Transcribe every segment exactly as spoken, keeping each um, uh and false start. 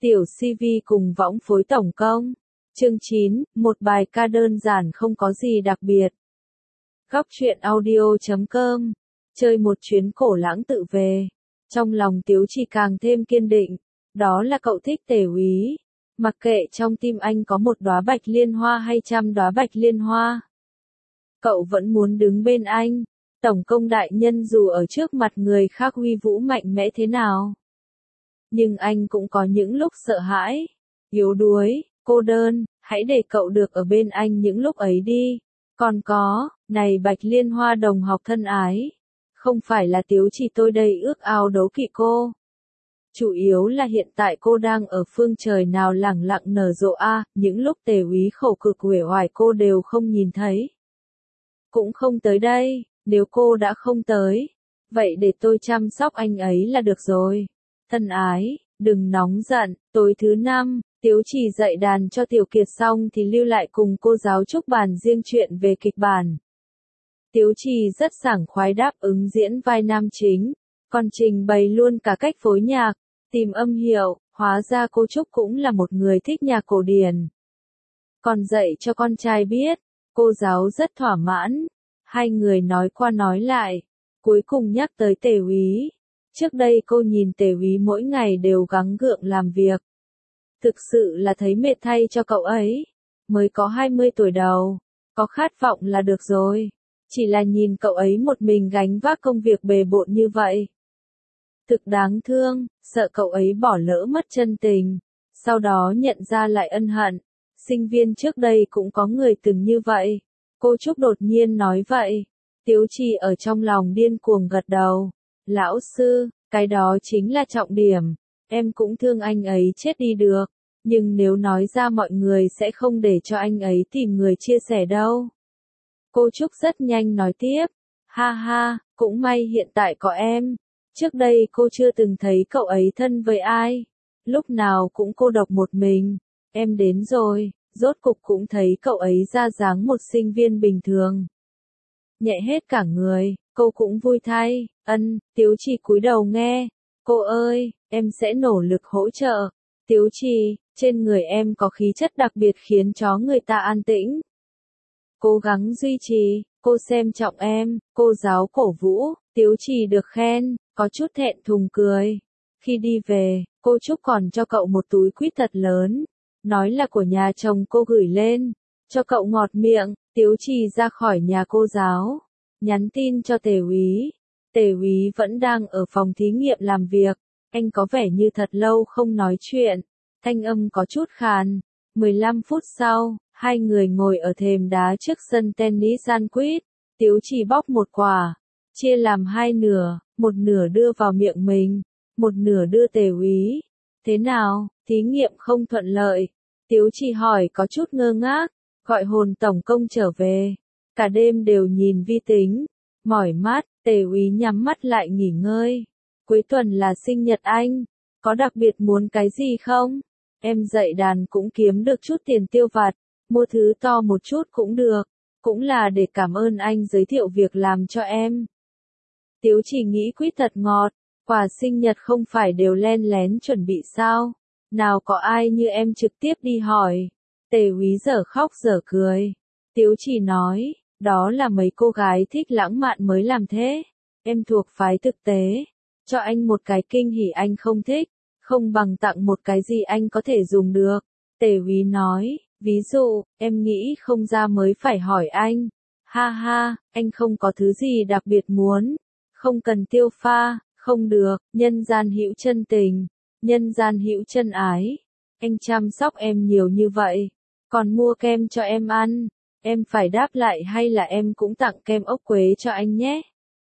Tiểu xê vê cùng võng phối tổng công. Chương chín, một bài ca đơn giản không có gì đặc biệt. Góc truyện audio chấm com. Chơi một chuyến cổ lãng tự về. Trong lòng Tiếu Trì càng thêm kiên định. Đó là cậu thích Tề Úy. Mặc kệ trong tim anh có một đóa bạch liên hoa hay trăm đóa bạch liên hoa. Cậu vẫn muốn đứng bên anh. Tổng công đại nhân dù ở trước mặt người khác uy vũ mạnh mẽ thế nào. Nhưng anh cũng có những lúc sợ hãi, yếu đuối, cô đơn, hãy để cậu được ở bên anh những lúc ấy đi. Còn có, này Bạch Liên Hoa đồng học thân ái, không phải là Tiếu Trì tôi đây ước ao đấu kỵ cô. Chủ yếu là hiện tại cô đang ở phương trời nào lẳng lặng nở rộ a, những lúc Tề Úy khổ cực uể oải cô đều không nhìn thấy. Cũng không tới đây, nếu cô đã không tới, vậy để tôi chăm sóc anh ấy là được rồi. Thân ái, đừng nóng giận, tối thứ năm, Tiếu Trì dạy đàn cho Tiểu Kiệt xong thì lưu lại cùng cô giáo Trúc bàn riêng chuyện về kịch bản. Tiếu Trì rất sảng khoái đáp ứng diễn vai nam chính, còn trình bày luôn cả cách phối nhạc, tìm âm hiệu, hóa ra cô Trúc cũng là một người thích nhạc cổ điển. Còn dạy cho con trai biết, cô giáo rất thỏa mãn, hai người nói qua nói lại, cuối cùng nhắc tới Tề Úy. Trước đây cô nhìn Tề Úy mỗi ngày đều gắng gượng làm việc. Thực sự là thấy mệt thay cho cậu ấy. Mới có hai mươi tuổi đầu, có khát vọng là được rồi. Chỉ là nhìn cậu ấy một mình gánh vác công việc bề bộn như vậy. Thực đáng thương, sợ cậu ấy bỏ lỡ mất chân tình. Sau đó nhận ra lại ân hận. Sinh viên trước đây cũng có người từng như vậy. Cô Trúc đột nhiên nói vậy. Tiếu Trì ở trong lòng điên cuồng gật đầu. Lão sư, cái đó chính là trọng điểm, em cũng thương anh ấy chết đi được, nhưng nếu nói ra mọi người sẽ không để cho anh ấy tìm người chia sẻ đâu. Cô Trúc rất nhanh nói tiếp, ha ha, cũng may hiện tại có em, trước đây cô chưa từng thấy cậu ấy thân với ai, lúc nào cũng cô độc một mình, em đến rồi, rốt cục cũng thấy cậu ấy ra dáng một sinh viên bình thường. Nhẹ hết cả người, cô cũng vui thay, ân, Tiếu Trì cúi đầu nghe, cô ơi, em sẽ nỗ lực hỗ trợ, Tiếu Trì, trên người em có khí chất đặc biệt khiến cho người ta an tĩnh. Cố gắng duy trì, cô xem trọng em, cô giáo cổ vũ, Tiếu Trì được khen, có chút thẹn thùng cười. Khi đi về, cô Trúc còn cho cậu một túi quýt thật lớn, nói là của nhà chồng cô gửi lên, cho cậu ngọt miệng. Tiếu Trì ra khỏi nhà cô giáo, nhắn tin cho Tề Úy. Tề Úy vẫn đang ở phòng thí nghiệm làm việc, anh có vẻ như thật lâu không nói chuyện, thanh âm có chút khàn. mười lăm phút sau, hai người ngồi ở thềm đá trước sân tennis sandwich, Tiếu Trì bóc một quả, chia làm hai nửa, một nửa đưa vào miệng mình, một nửa đưa Tề Úy. Thế nào, thí nghiệm không thuận lợi? Tiếu Trì hỏi có chút ngơ ngác. Gọi hồn tổng công trở về, cả đêm đều nhìn vi tính, mỏi mắt, Tề Úy nhắm mắt lại nghỉ ngơi. Cuối tuần là sinh nhật anh, có đặc biệt muốn cái gì không? Em dạy đàn cũng kiếm được chút tiền tiêu vặt, mua thứ to một chút cũng được, cũng là để cảm ơn anh giới thiệu việc làm cho em. Tiếu Trì nghĩ quýt thật ngọt, quà sinh nhật không phải đều len lén chuẩn bị sao? Nào có ai như em trực tiếp đi hỏi. Tề Úy dở khóc dở cười. Tiếu Trì nói, đó là mấy cô gái thích lãng mạn mới làm thế. Em thuộc phái thực tế. Cho anh một cái kinh hỉ anh không thích, không bằng tặng một cái gì anh có thể dùng được. Tề Úy nói, ví dụ, em nghĩ không ra mới phải hỏi anh. Ha ha, anh không có thứ gì đặc biệt muốn. Không cần tiêu pha, không được, nhân gian hữu chân tình, nhân gian hữu chân ái. Anh chăm sóc em nhiều như vậy. Còn mua kem cho em ăn, em phải đáp lại hay là em cũng tặng kem ốc quế cho anh nhé?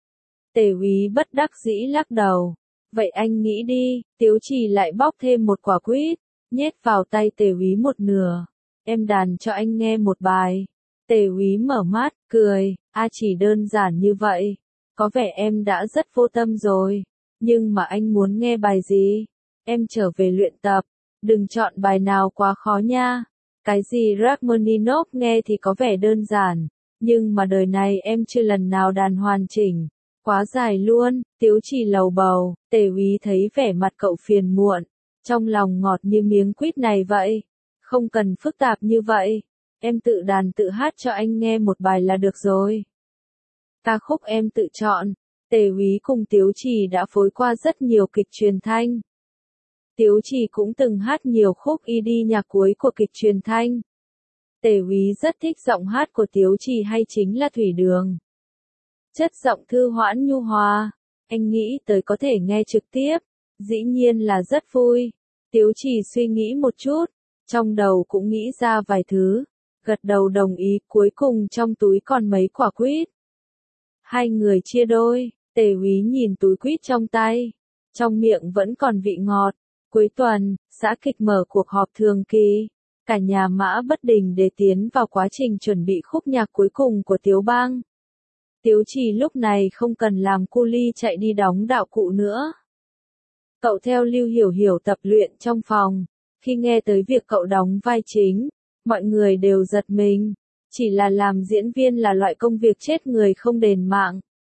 Tề Úy bất đắc dĩ lắc đầu. Vậy anh nghĩ đi, Tiếu Trì lại bóc thêm một quả quýt, nhét vào tay Tề Úy một nửa. Em đàn cho anh nghe một bài. Tề Úy mở mắt, cười, a chỉ đơn giản như vậy. Có vẻ em đã rất vô tâm rồi. Nhưng mà anh muốn nghe bài gì? Em trở về luyện tập, đừng chọn bài nào quá khó nha. Cái gì Rachmaninoff nghe thì có vẻ đơn giản, nhưng mà đời này em chưa lần nào đàn hoàn chỉnh. Quá dài luôn, Tiếu Trì lầu bầu, Tề Úy thấy vẻ mặt cậu phiền muộn, Trong lòng ngọt như miếng quýt này vậy. Không cần phức tạp như vậy. Em tự đàn tự hát cho anh nghe một bài là được rồi. Ca khúc em tự chọn. Tề Úy cùng Tiếu Trì đã phối qua rất nhiều kịch truyền thanh. Tiếu Trì cũng từng hát nhiều khúc i đi nhạc cuối của kịch truyền thanh. Tề Úy rất thích giọng hát của Tiếu Trì hay chính là Thủy Đường. Chất giọng thư hoãn nhu hòa, anh nghĩ tới có thể nghe trực tiếp, dĩ nhiên là rất vui. Tiếu Trì suy nghĩ một chút, trong đầu cũng nghĩ ra vài thứ, gật đầu đồng ý, cuối cùng trong túi còn mấy quả quýt. Hai người chia đôi, Tề Úy nhìn túi quýt trong tay, trong miệng vẫn còn vị ngọt. Cuối tuần, xã kịch mở cuộc họp thường kỳ, cả nhà Mã Bất Đình để tiến vào quá trình chuẩn bị khúc nhạc cuối cùng của Tiếu Bang. Tiếu Trì lúc này không cần làm cu li chạy đi đóng đạo cụ nữa. Cậu theo Lưu Hiểu Hiểu tập luyện trong phòng, khi nghe tới việc cậu đóng vai chính, mọi người đều giật mình, chỉ là làm diễn viên là loại công việc chết người không đền mạng.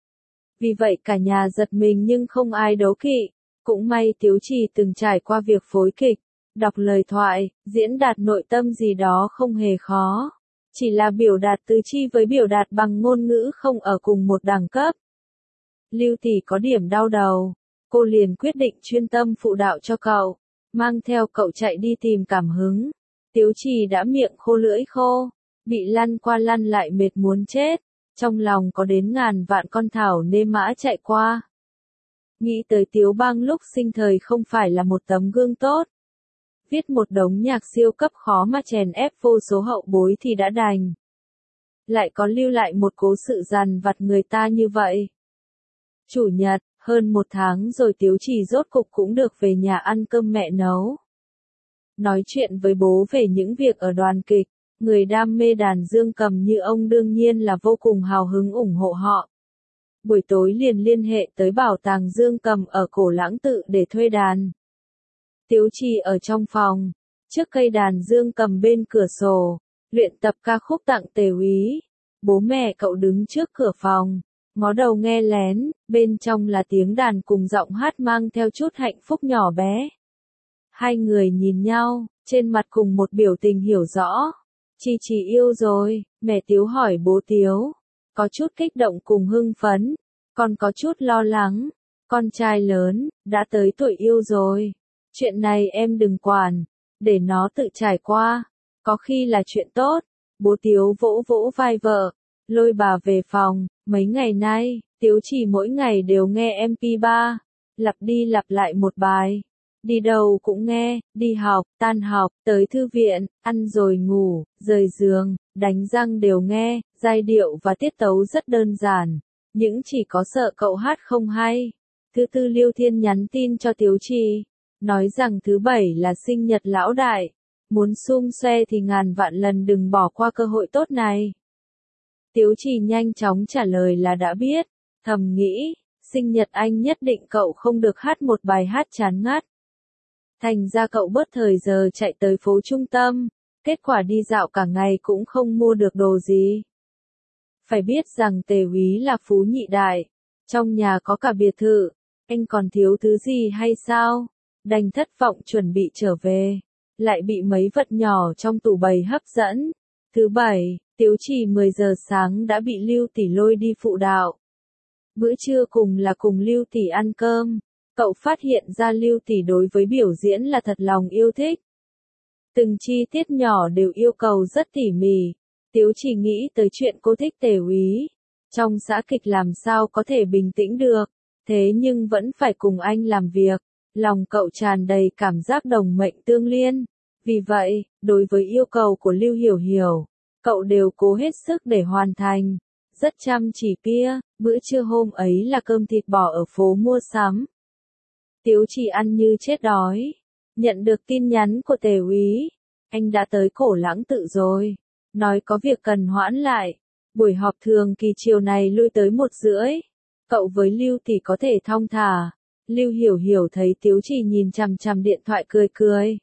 Vì vậy cả nhà giật mình nhưng không ai đố kỵ. Cũng may Tiếu Trì từng trải qua việc phối kịch, đọc lời thoại, diễn đạt nội tâm gì đó không hề khó. Chỉ là biểu đạt tứ chi với biểu đạt bằng ngôn ngữ không ở cùng một đẳng cấp. Lưu tỷ có điểm đau đầu, cô liền quyết định chuyên tâm phụ đạo cho cậu, mang theo cậu chạy đi tìm cảm hứng. Tiếu Trì đã miệng khô lưỡi khô, bị lăn qua lăn lại mệt muốn chết, trong lòng có đến ngàn vạn con thảo nê mã chạy qua. Nghĩ tới Tiếu Bang lúc sinh thời không phải là một tấm gương tốt. Viết một đống nhạc siêu cấp khó mà chèn ép vô số hậu bối thì đã đành. Lại có lưu lại một cố sự dằn vặt người ta như vậy. Chủ nhật, hơn một tháng rồi Tiếu Trì rốt cục cũng được về nhà ăn cơm mẹ nấu. Nói chuyện với bố về những việc ở đoàn kịch, người đam mê đàn dương cầm như ông đương nhiên là vô cùng hào hứng ủng hộ họ. Buổi tối liền liên hệ tới bảo tàng dương cầm ở Cổ Lãng Tự để thuê đàn. Tiếu Trì ở trong phòng, trước cây đàn dương cầm bên cửa sổ, luyện tập ca khúc tặng Tề Úy. Bố mẹ cậu đứng trước cửa phòng, ngó đầu nghe lén, bên trong là tiếng đàn cùng giọng hát mang theo chút hạnh phúc nhỏ bé. Hai người nhìn nhau, trên mặt cùng một biểu tình hiểu rõ. Chi Trì yêu rồi, mẹ Tiếu hỏi bố Tiếu. Có chút kích động cùng hưng phấn, còn có chút lo lắng, con trai lớn, đã tới tuổi yêu rồi. Chuyện này em đừng quản, để nó tự trải qua, có khi là chuyện tốt. Bố Tiếu vỗ vỗ vai vợ, lôi bà về phòng, mấy ngày nay, Tiếu Trì mỗi ngày đều nghe em pê ba, lặp đi lặp lại một bài. Đi đâu cũng nghe, đi học, tan học, tới thư viện, ăn rồi ngủ, rời giường, đánh răng đều nghe, giai điệu và tiết tấu rất đơn giản, những chỉ có sợ cậu hát không hay. Thứ tư Liêu Thiên nhắn tin cho Tiếu Trì, nói rằng thứ bảy là sinh nhật lão đại, muốn sum xoe thì ngàn vạn lần đừng bỏ qua cơ hội tốt này. Tiếu Trì nhanh chóng trả lời là đã biết, thầm nghĩ, sinh nhật anh nhất định cậu không được hát một bài hát chán ngắt. Thành ra cậu bớt thời giờ chạy tới phố trung tâm, kết quả đi dạo cả ngày cũng không mua được đồ gì. Phải biết rằng Tề Úy là phú nhị đại, trong nhà có cả biệt thự, anh còn thiếu thứ gì hay sao? Đành thất vọng chuẩn bị trở về, lại bị mấy vật nhỏ trong tủ bày hấp dẫn. Thứ bảy, Tiếu Trì mười giờ sáng đã bị Lưu tỷ lôi đi phụ đạo. Bữa trưa cùng là cùng Lưu tỷ ăn cơm. Cậu phát hiện ra Lưu tỷ đối với biểu diễn là thật lòng yêu thích. Từng chi tiết nhỏ đều yêu cầu rất tỉ mỉ. Tiếu Trì nghĩ tới chuyện cô thích Tề Úy. Trong xã kịch làm sao có thể bình tĩnh được, thế nhưng vẫn phải cùng anh làm việc. Lòng cậu tràn đầy cảm giác đồng mệnh tương liên. Vì vậy, đối với yêu cầu của Lưu Hiểu Hiểu, cậu đều cố hết sức để hoàn thành. Rất chăm chỉ pia, bữa trưa hôm ấy là cơm thịt bò ở phố mua sắm. Tiếu Trì ăn như chết đói. Nhận được tin nhắn của Tề Úy, anh đã tới Cổ Lãng Tự rồi. Nói có việc cần hoãn lại. Buổi họp thường kỳ chiều này lui tới một rưỡi. Cậu với Lưu tỷ có thể thong thả. Lưu Hiểu Hiểu thấy Tiếu Trì nhìn chằm chằm điện thoại cười cười.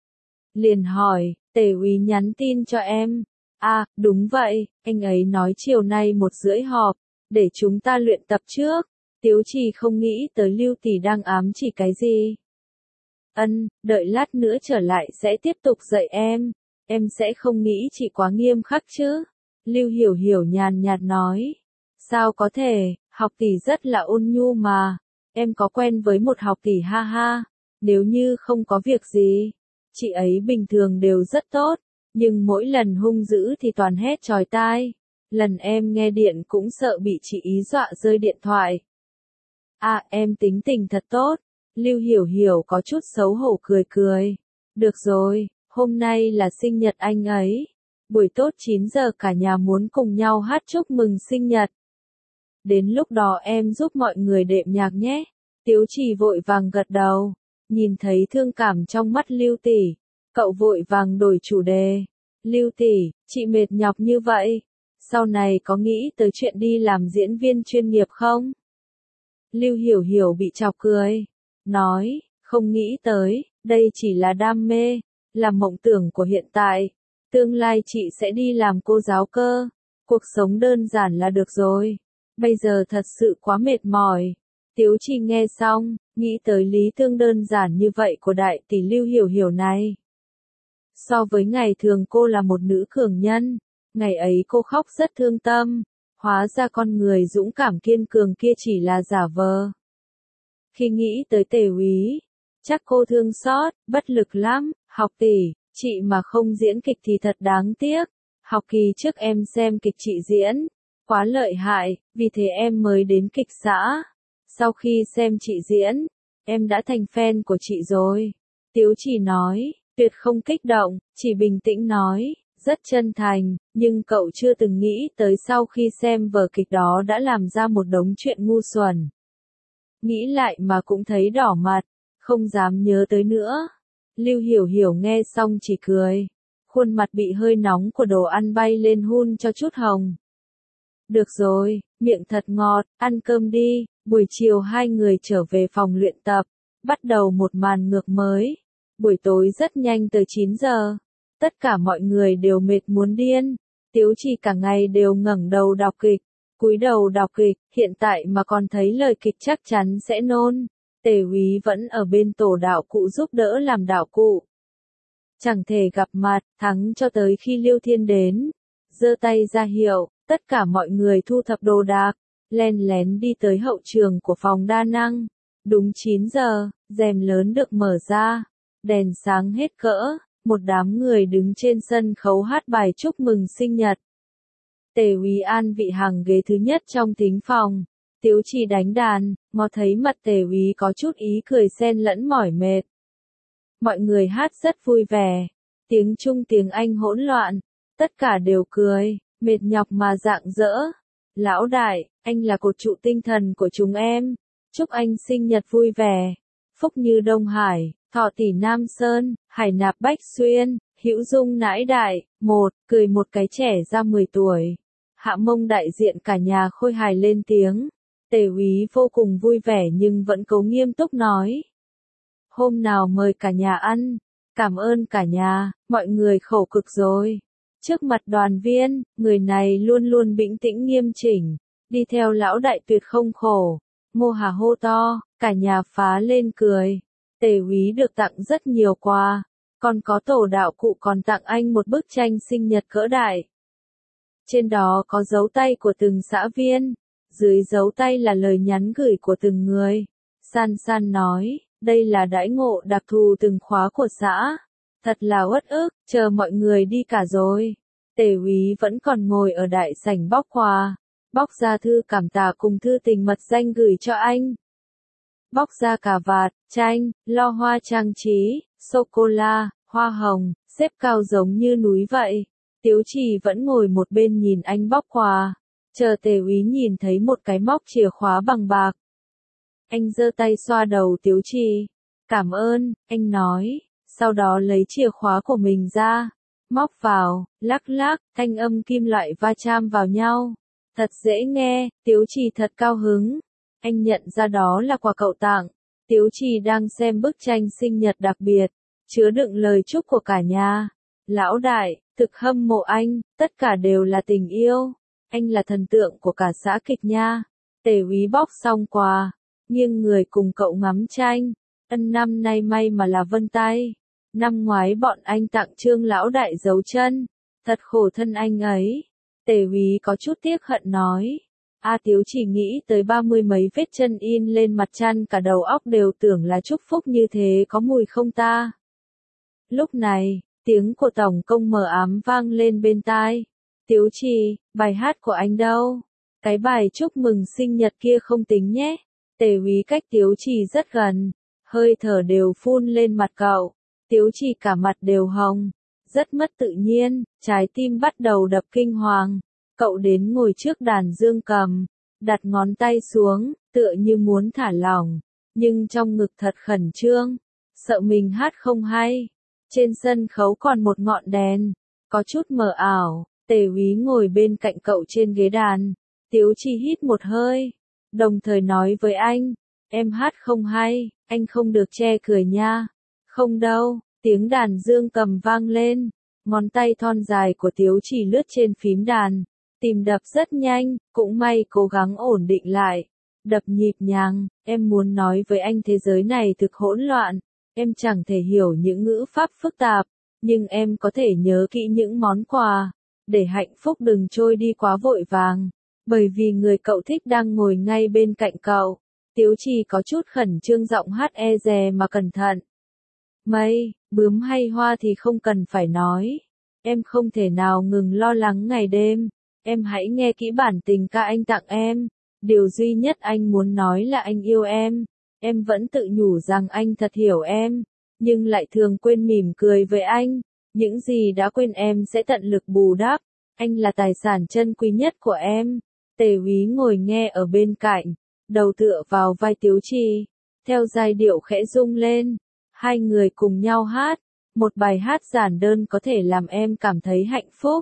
Liền hỏi, Tề Úy nhắn tin cho em. À, đúng vậy, anh ấy nói chiều nay một rưỡi họp, để chúng ta luyện tập trước. Tiếu Trì không nghĩ tới Lưu tỷ đang ám chỉ cái gì. Ân, đợi lát nữa trở lại sẽ tiếp tục dạy em. Em sẽ không nghĩ chị quá nghiêm khắc chứ. Lưu Hiểu Hiểu nhàn nhạt nói. Sao có thể, học tỷ rất là ôn nhu mà. Em có quen với một học tỷ ha ha. Nếu như không có việc gì, chị ấy bình thường đều rất tốt. Nhưng mỗi lần hung dữ thì toàn hét chói tai. Lần em nghe điện cũng sợ bị chị ý dọa rơi điện thoại. À, em tính tình thật tốt. Lưu Hiểu Hiểu có chút xấu hổ cười cười. Được rồi, hôm nay là sinh nhật anh ấy. Buổi tốt chín giờ cả nhà muốn cùng nhau hát chúc mừng sinh nhật. Đến lúc đó em giúp mọi người đệm nhạc nhé. Tiếu Trì vội vàng gật đầu. Nhìn thấy thương cảm trong mắt Lưu tỷ, cậu vội vàng đổi chủ đề. Lưu tỷ, chị mệt nhọc như vậy. Sau này có nghĩ tới chuyện đi làm diễn viên chuyên nghiệp không? Lưu Hiểu Hiểu bị chọc cười. Nói, không nghĩ tới, đây chỉ là đam mê, là mộng tưởng của hiện tại. Tương lai chị sẽ đi làm cô giáo cơ. Cuộc sống đơn giản là được rồi. Bây giờ thật sự quá mệt mỏi. Tiếu Trì nghe xong, nghĩ tới lý tưởng đơn giản như vậy của đại tỷ Lưu Hiểu Hiểu này. So với ngày thường cô là một nữ cường nhân, ngày ấy cô khóc rất thương tâm, hóa ra con người dũng cảm kiên cường kia chỉ là giả vờ. Khi nghĩ tới Tề Úy, chắc cô thương xót, bất lực lắm. Học tỷ, chị mà không diễn kịch thì thật đáng tiếc. Học kỳ trước em xem kịch chị diễn, quá lợi hại, vì thế em mới đến kịch xã. Sau khi xem chị diễn, em đã thành fan của chị rồi. Tiếu Trì nói, tuyệt không kích động, chỉ bình tĩnh nói, rất chân thành, nhưng cậu chưa từng nghĩ tới sau khi xem vở kịch đó đã làm ra một đống chuyện ngu xuẩn. Nghĩ lại mà cũng thấy đỏ mặt, không dám nhớ tới nữa. Lưu Hiểu Hiểu nghe xong chỉ cười, khuôn mặt bị hơi nóng của đồ ăn bay lên hun cho chút hồng. Được rồi, miệng thật ngọt, ăn cơm đi. Buổi chiều hai người trở về phòng luyện tập, bắt đầu một màn ngược mới. Buổi tối rất nhanh tới chín giờ, tất cả mọi người đều mệt muốn điên. Tiếu Trì cả ngày đều ngẩng đầu đọc kịch, cúi đầu đọc kịch, hiện tại mà còn thấy lời kịch chắc chắn sẽ nôn. Tề Úy vẫn ở bên tổ đạo cụ giúp đỡ làm đạo cụ. Chẳng thể gặp mặt, thắng cho tới khi Liêu Thiên đến, giơ tay ra hiệu, tất cả mọi người thu thập đồ đạc, len lén đi tới hậu trường của phòng đa năng. Đúng chín giờ, rèm lớn được mở ra, đèn sáng hết cỡ, một đám người đứng trên sân khấu hát bài chúc mừng sinh nhật. Tề Úy an vị hàng ghế thứ nhất trong thính phòng. Tiếu Trì đánh đàn, ngó thấy mặt Tề Úy có chút ý cười xen lẫn mỏi mệt. Mọi người hát rất vui vẻ, tiếng Trung tiếng Anh hỗn loạn, tất cả đều cười, mệt nhọc mà rạng rỡ. Lão đại, anh là cột trụ tinh thần của chúng em, chúc anh sinh nhật vui vẻ. Phúc như Đông Hải, thọ tỷ Nam Sơn, hải nạp Bách Xuyên, hữu dung nãi đại, một, cười một cái trẻ ra mười tuổi. Hạ Mông đại diện cả nhà khôi hài lên tiếng. Tề Úy vô cùng vui vẻ nhưng vẫn cố nghiêm túc nói. Hôm nào mời cả nhà ăn, cảm ơn cả nhà, mọi người khổ cực rồi. Trước mặt đoàn viên, người này luôn luôn bĩnh tĩnh nghiêm chỉnh, đi theo lão đại tuyệt không khổ. Ngô Hà hô to, cả nhà phá lên cười. Tề Úy được tặng rất nhiều quà, còn có tổ đạo cụ còn tặng anh một bức tranh sinh nhật cỡ đại. Trên đó có dấu tay của từng xã viên, dưới dấu tay là lời nhắn gửi của từng người. San San nói, đây là đãi ngộ đặc thù từng khóa của xã. Thật là uất ức, chờ mọi người đi cả rồi. Tề Úy vẫn còn ngồi ở đại sảnh bóc quà, bóc ra thư cảm tạ cùng thư tình mật danh gửi cho anh. Bóc ra cà vạt, tranh, lo hoa trang trí, sô-cô-la, hoa hồng, xếp cao giống như núi vậy. Tiếu Trì vẫn ngồi một bên nhìn anh bóc quà, chờ Tề Úy nhìn thấy một cái móc chìa khóa bằng bạc. Anh giơ tay xoa đầu Tiếu Trì. Cảm ơn, anh nói, sau đó lấy chìa khóa của mình ra, móc vào, lắc lắc, thanh âm kim loại va chạm vào nhau. Thật dễ nghe, Tiếu Trì thật cao hứng. Anh nhận ra đó là quà cậu tặng. Tiếu Trì đang xem bức tranh sinh nhật đặc biệt, chứa đựng lời chúc của cả nhà. Lão đại, thực hâm mộ anh, tất cả đều là tình yêu. Anh là thần tượng của cả xã kịch nha. Tề Úy bóc xong quà, nghiêng người cùng cậu ngắm tranh. Ân năm nay may mà là vân tay. Năm ngoái bọn anh tặng Trương lão đại dấu chân. Thật khổ thân anh ấy. Tề Úy có chút tiếc hận nói. A Tiếu chỉ nghĩ tới ba mươi mấy vết chân in lên mặt chăn, cả đầu óc đều tưởng là chúc phúc như thế có mùi không ta. Lúc này, tiếng của tổng công mờ ám vang lên bên tai. Tiếu Trì, bài hát của anh đâu? Cái bài chúc mừng sinh nhật kia không tính nhé. Tề Úy cách Tiếu Trì rất gần, hơi thở đều phun lên mặt cậu. Tiếu Trì cả mặt đều hồng, rất mất tự nhiên, trái tim bắt đầu đập kinh hoàng. Cậu đến ngồi trước đàn dương cầm, đặt ngón tay xuống, tựa như muốn thả lỏng, nhưng trong ngực thật khẩn trương, sợ mình hát không hay. Trên sân khấu còn một ngọn đèn, có chút mờ ảo. Tề Úy ngồi bên cạnh cậu trên ghế đàn. Tiếu Trì hít một hơi, đồng thời nói với anh, em hát không hay, anh không được che cười nha. Không đâu, tiếng đàn dương cầm vang lên, ngón tay thon dài của Tiếu Trì lướt trên phím đàn, tìm đập rất nhanh, cũng may cố gắng ổn định lại, đập nhịp nhàng. Em muốn nói với anh thế giới này thực hỗn loạn, em chẳng thể hiểu những ngữ pháp phức tạp, nhưng em có thể nhớ kỹ những món quà, để hạnh phúc đừng trôi đi quá vội vàng, bởi vì người cậu thích đang ngồi ngay bên cạnh cậu. Tiếu Trì có chút khẩn trương, giọng hát e dè mà cẩn thận. Mây, bướm hay hoa thì không cần phải nói. Em không thể nào ngừng lo lắng ngày đêm. Em hãy nghe kỹ bản tình ca anh tặng em. Điều duy nhất anh muốn nói là anh yêu em. Em vẫn tự nhủ rằng anh thật hiểu em, nhưng lại thường quên mỉm cười với anh. Những gì đã quên em sẽ tận lực bù đắp. Anh là tài sản chân quý nhất của em. Tề Úy ngồi nghe ở bên cạnh, đầu tựa vào vai Tiếu Trì, theo giai điệu khẽ rung lên. Hai người cùng nhau hát, một bài hát giản đơn có thể làm em cảm thấy hạnh phúc.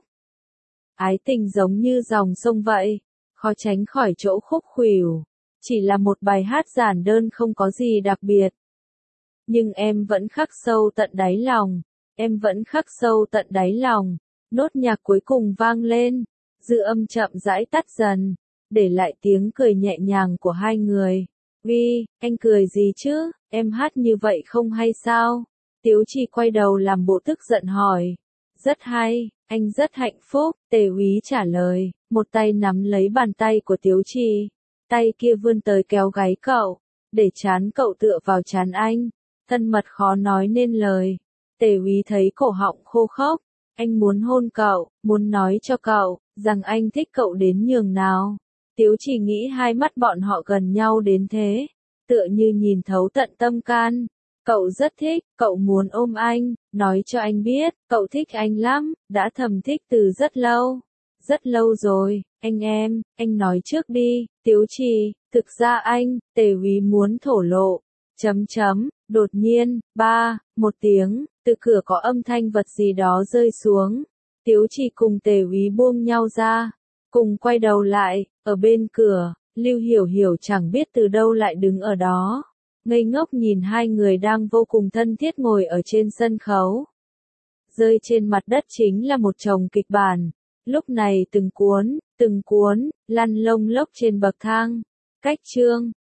Ái tình giống như dòng sông vậy, khó tránh khỏi chỗ khúc khuỷu. Chỉ là một bài hát giản đơn không có gì đặc biệt. Nhưng em vẫn khắc sâu tận đáy lòng, em vẫn khắc sâu tận đáy lòng. Nốt nhạc cuối cùng vang lên, dư âm chậm rãi tắt dần, để lại tiếng cười nhẹ nhàng của hai người. Vi, anh cười gì chứ, em hát như vậy không hay sao? Tiếu Trì quay đầu làm bộ tức giận hỏi. Rất hay, anh rất hạnh phúc, Tề Úy trả lời, một tay nắm lấy bàn tay của Tiếu Trì, tay kia vươn tới kéo gáy cậu, để trán cậu tựa vào trán anh, thân mật khó nói nên lời. Tề Úy thấy cổ họng khô khốc, anh muốn hôn cậu, muốn nói cho cậu, rằng anh thích cậu đến nhường nào. Tiếu Trì nghĩ hai mắt bọn họ gần nhau đến thế, tựa như nhìn thấu tận tâm can. Cậu rất thích, cậu muốn ôm anh, nói cho anh biết, cậu thích anh lắm, đã thầm thích từ rất lâu. Rất lâu rồi, anh em, anh nói trước đi, Tiếu Trì, thực ra anh, Tề Úy muốn thổ lộ. Chấm chấm, đột nhiên, ba, một tiếng, từ cửa có âm thanh vật gì đó rơi xuống. Tiếu Trì cùng Tề Úy buông nhau ra, cùng quay đầu lại, ở bên cửa, Lưu Hiểu Hiểu chẳng biết từ đâu lại đứng ở đó, ngây ngốc nhìn hai người đang vô cùng thân thiết ngồi ở trên sân khấu. Rơi trên mặt đất chính là một chồng kịch bản, lúc này từng cuốn, từng cuốn, lăn lông lốc trên bậc thang. Cách chương